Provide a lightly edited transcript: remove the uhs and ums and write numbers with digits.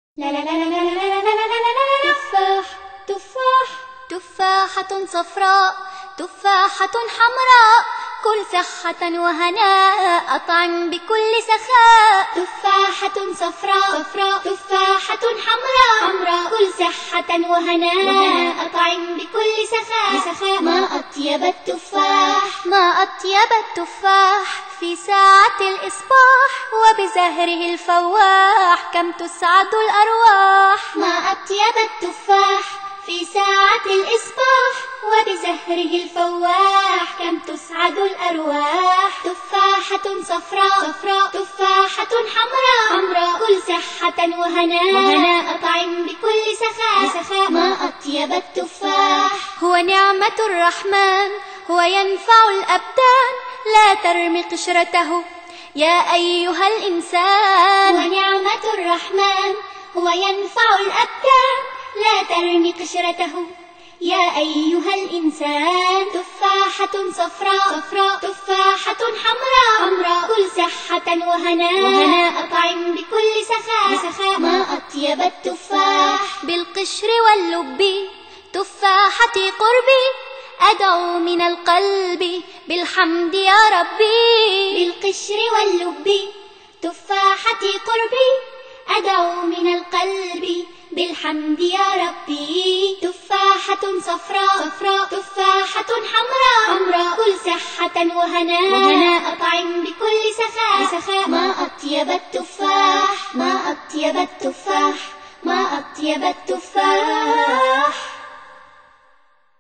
لا لا لا لا لا لا لا لا لا. تفاح تفاح تفاحة صفراء تفاحة حمراء، كل صحة وهناء أطعم بكل سخاء. تفاحة صفراء تفاحة حمراء، كل صحة وهناء أطعم بكل سخاء. ما أطيب التفاح ما أطيب التفاح في ساعة الإصباح، وبزهره الفواح كم تسعد الأرواح. ما أطيب التفاح في ساعة الإصباح، وبزهره الفواح كم تسعد الأرواح. تفاحة صفراء تفاحة حمراء، كل صحة وهناء أطعم بكل سخاء. ما أطيب التفاح هو نعمة الرحمن، هو ينفع الأبدان، لا ترمي قشرته يا أيها الإنسان. هو نعمة الرحمن، هو ينفع الأبدان، لا ترمي قشرته يا أيها الإنسان. تفاحة صفراء تفاحة حمراء، كل صحة وهناء أطعم بكل سخاء. ما أطيب التفاح بالقشر واللب تفاحتي قربي، أدعو من القلب بالحمد يا ربي. بالقشر واللب تفاحتي قربي، أدعو من القلب بالحمد يا ربي. تفاحة صفراء تفاحة حمراء، كل صحة وهناء أطعم بكل سخاء. ما أطيب التفاح ما أطيب التفاح ما أطيب التفاح.